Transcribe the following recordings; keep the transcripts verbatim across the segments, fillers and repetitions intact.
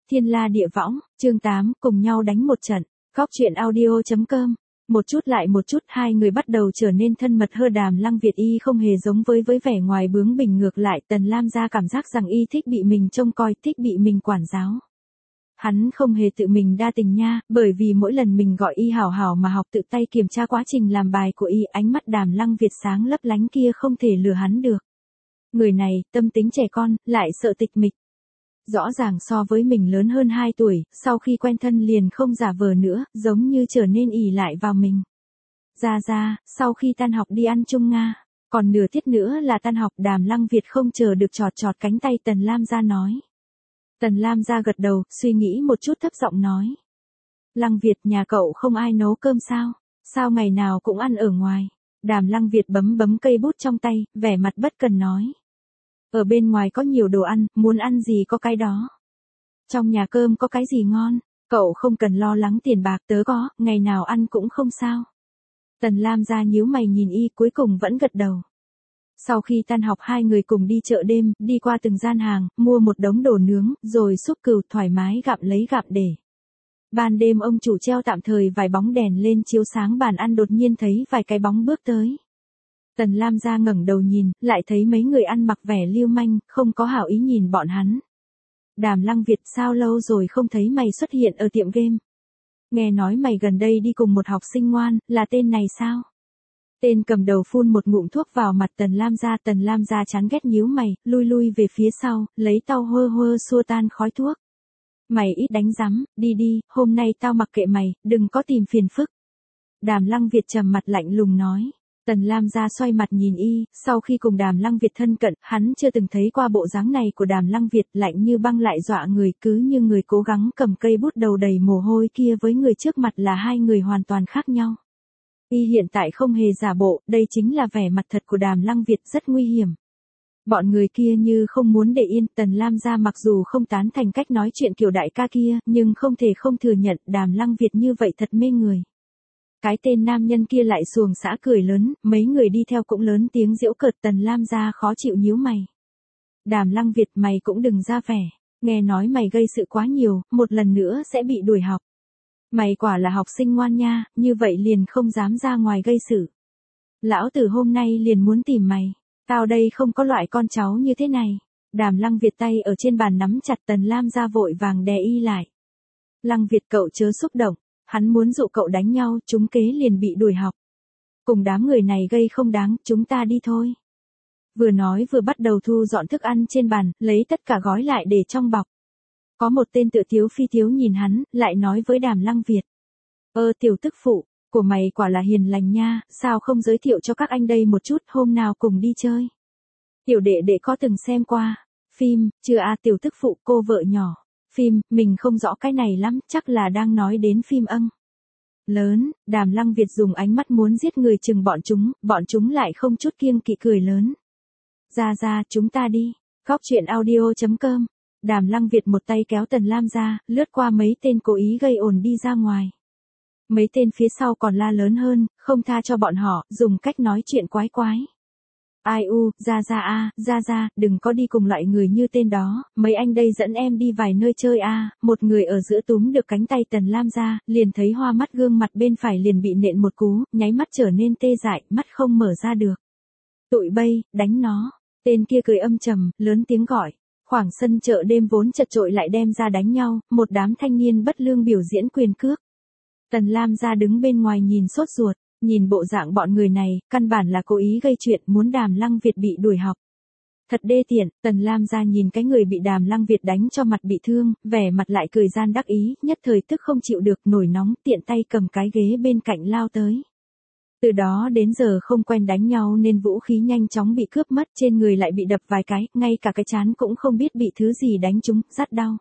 Thiên la địa võng, chương tám, cùng nhau đánh một trận. Góc truyện audio chấm com. Một chút lại một chút hai người bắt đầu trở nên thân mật hơn. Đàm Lăng Việt y không hề giống với với vẻ ngoài bướng bỉnh, ngược lại Tần Lam gia cảm giác rằng y thích bị mình trông coi, thích bị mình quản giáo. Hắn không hề tự mình đa tình nha, bởi vì mỗi lần mình gọi y hảo hảo mà học tự tay kiểm tra quá trình làm bài của y, ánh mắt Đàm Lăng Việt sáng lấp lánh kia không thể lừa hắn được. Người này, tâm tính trẻ con, lại sợ tịch mịch. Rõ ràng so với mình lớn hơn hai tuổi, sau khi quen thân liền không giả vờ nữa, giống như trở nên ỷ lại vào mình. Ra ra, sau khi tan học đi ăn chung Nga, còn nửa tiết nữa là tan học. Đàm Lăng Việt không chờ được chọt chọt cánh tay Tần Lam gia nói. Tần Lam gia gật đầu, suy nghĩ một chút thấp giọng nói. Lăng Việt, nhà cậu không ai nấu cơm sao? Sao ngày nào cũng ăn ở ngoài? Đàm Lăng Việt bấm bấm cây bút trong tay, vẻ mặt bất cần nói. Ở bên ngoài có nhiều đồ ăn, muốn ăn gì có cái đó. Trong nhà cơm có cái gì ngon, cậu không cần lo lắng tiền bạc, tớ có, ngày nào ăn cũng không sao. Tần Lam gia nhíu mày nhìn y, cuối cùng vẫn gật đầu. Sau khi tan học hai người cùng đi chợ đêm, đi qua từng gian hàng, mua một đống đồ nướng, rồi xúc cừu thoải mái gặm lấy gặm để. Ban đêm ông chủ treo tạm thời vài bóng đèn lên chiếu sáng bàn ăn, đột nhiên thấy vài cái bóng bước tới. Tần Lam gia ngẩng đầu nhìn, lại thấy mấy người ăn mặc vẻ lưu manh, không có hảo ý nhìn bọn hắn. Đàm Lăng Việt, sao lâu rồi không thấy mày xuất hiện ở tiệm game? Nghe nói mày gần đây đi cùng một học sinh ngoan, là tên này sao? Tên cầm đầu phun một ngụm thuốc vào mặt Tần Lam gia. Tần Lam gia chán ghét nhíu mày, lui lui về phía sau, lấy tau hơ hơ xua tan khói thuốc. Mày ít đánh rắm, đi đi, hôm nay tao mặc kệ mày, đừng có tìm phiền phức. Đàm Lăng Việt trầm mặt lạnh lùng nói. Tần Lam gia xoay mặt nhìn y, sau khi cùng Đàm Lăng Việt thân cận, hắn chưa từng thấy qua bộ dáng này của Đàm Lăng Việt, lạnh như băng lại dọa người, cứ như người cố gắng cầm cây bút đầu đầy mồ hôi kia với người trước mặt là hai người hoàn toàn khác nhau. Y hiện tại không hề giả bộ, đây chính là vẻ mặt thật của Đàm Lăng Việt, rất nguy hiểm. Bọn người kia như không muốn để yên. Tần Lam gia mặc dù không tán thành cách nói chuyện kiểu đại ca kia, nhưng không thể không thừa nhận Đàm Lăng Việt như vậy thật mê người. Cái tên nam nhân kia lại xuồng xã cười lớn, mấy người đi theo cũng lớn tiếng giễu cợt. Tần Lam gia khó chịu nhíu mày. Đàm Lăng Việt, mày cũng đừng ra vẻ, nghe nói mày gây sự quá nhiều, một lần nữa sẽ bị đuổi học. Mày quả là học sinh ngoan nha, như vậy liền không dám ra ngoài gây sự. Lão tử hôm nay liền muốn tìm mày, tao đây không có loại con cháu như thế này. Đàm Lăng Việt tay ở trên bàn nắm chặt. Tần Lam gia vội vàng đè y lại. Lăng Việt, cậu chớ xúc động, hắn muốn dụ cậu đánh nhau, trúng kế liền bị đuổi học. Cùng đám người này gây không đáng, chúng ta đi thôi. Vừa nói vừa bắt đầu thu dọn thức ăn trên bàn, lấy tất cả gói lại để trong bọc. Có một tên tựa thiếu phi thiếu nhìn hắn, lại nói với Đàm Lăng Việt. Ơ tiểu tức phụ, của mày quả là hiền lành nha, sao không giới thiệu cho các anh đây một chút, hôm nào cùng đi chơi. Tiểu đệ đệ có từng xem qua phim, chưa à? Tiểu tức phụ, cô vợ nhỏ. Phim, mình không rõ cái này lắm, chắc là đang nói đến phim âng. Lớn. Đàm Lăng Việt dùng ánh mắt muốn giết người chừng bọn chúng, bọn chúng lại không chút kiêng kỵ cười lớn. Ra ra, chúng ta đi. Góc truyện audio chấm com. Đàm Lăng Việt một tay kéo Tần Lam ra, lướt qua mấy tên cố ý gây ồn đi ra ngoài. Mấy tên phía sau còn la lớn hơn, không tha cho bọn họ, dùng cách nói chuyện quái quái. Ai u, ra ra a, ra ra, đừng có đi cùng loại người như tên đó, mấy anh đây dẫn em đi vài nơi chơi a. Một người ở giữa túm được cánh tay Tần Lam gia, liền thấy hoa mắt, gương mặt bên phải liền bị nện một cú, nháy mắt trở nên tê dại, mắt không mở ra được. Tụi bay, đánh nó. Tên kia cười âm trầm, lớn tiếng gọi. Khoảng sân chợ đêm vốn chật chội lại đem ra đánh nhau, một đám thanh niên bất lương biểu diễn quyền cước. Tần Lam gia đứng bên ngoài nhìn sốt ruột. Nhìn bộ dạng bọn người này, căn bản là cố ý gây chuyện, muốn Đàm Lăng Việt bị đuổi học. Thật đê tiện. Tần Lam gia nhìn cái người bị Đàm Lăng Việt đánh cho mặt bị thương, vẻ mặt lại cười gian đắc ý, nhất thời tức không chịu được, nổi nóng, tiện tay cầm cái ghế bên cạnh lao tới. Từ đó đến giờ không quen đánh nhau nên vũ khí nhanh chóng bị cướp mất, trên người lại bị đập vài cái, ngay cả cái trán cũng không biết bị thứ gì đánh trúng, rát đau.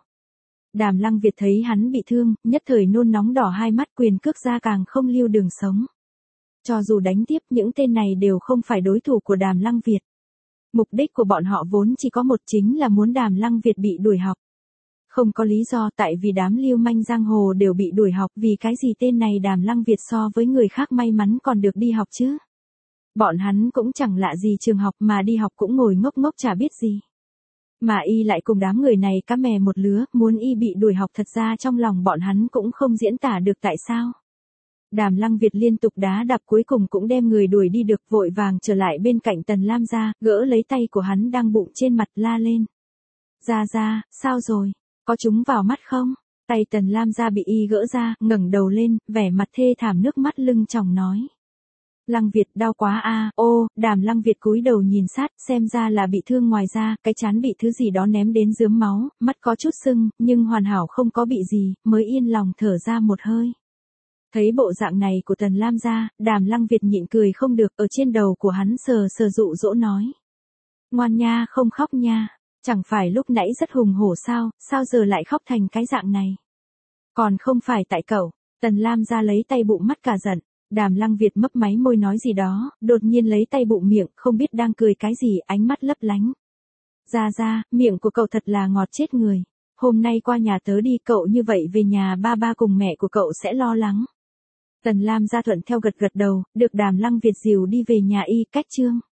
Đàm Lăng Việt thấy hắn bị thương, nhất thời nôn nóng đỏ hai mắt, quyền cước ra càng không lưu đường sống. Cho dù đánh tiếp, những tên này đều không phải đối thủ của Đàm Lăng Việt. Mục đích của bọn họ vốn chỉ có một, chính là muốn Đàm Lăng Việt bị đuổi học. Không có lý do, tại vì đám lưu manh giang hồ đều bị đuổi học, vì cái gì tên này Đàm Lăng Việt so với người khác may mắn còn được đi học chứ. Bọn hắn cũng chẳng lạ gì trường học mà đi học cũng ngồi ngốc ngốc chả biết gì. Mà y lại cùng đám người này cá mè một lứa, muốn y bị đuổi học thật ra trong lòng bọn hắn cũng không diễn tả được tại sao. Đàm Lăng Việt liên tục đá đạp cuối cùng cũng đem người đuổi đi được, vội vàng trở lại bên cạnh Tần Lam gia, gỡ lấy tay của hắn đang bụng trên mặt la lên. Gia Gia, sao rồi? Có chúng vào mắt không? Tay Tần Lam gia bị y gỡ ra, ngẩng đầu lên, vẻ mặt thê thảm nước mắt lưng tròng nói. Lăng Việt đau quá a. Ô, Đàm Lăng Việt cúi đầu nhìn sát, xem ra là bị thương ngoài da, cái trán bị thứ gì đó ném đến rướm máu, mắt có chút sưng, nhưng hoàn hảo không có bị gì, mới yên lòng thở ra một hơi. Thấy bộ dạng này của Tần Lam gia, Đàm Lăng Việt nhịn cười không được, ở trên đầu của hắn sờ sờ dụ dỗ nói. Ngoan nha, không khóc nha, chẳng phải lúc nãy rất hùng hổ sao, sao giờ lại khóc thành cái dạng này. Còn không phải tại cậu. Tần Lam gia lấy tay bụng mắt cả giận. Đàm Lăng Việt mấp máy môi nói gì đó, đột nhiên lấy tay bụng miệng, không biết đang cười cái gì, ánh mắt lấp lánh. Gia Gia, miệng của cậu thật là ngọt chết người. Hôm nay qua nhà tớ đi, cậu như vậy về nhà ba ba cùng mẹ của cậu sẽ lo lắng. Tần Lam gia thuận theo gật gật đầu, được Đàm Lăng Việt dìu đi về nhà y, cách chương.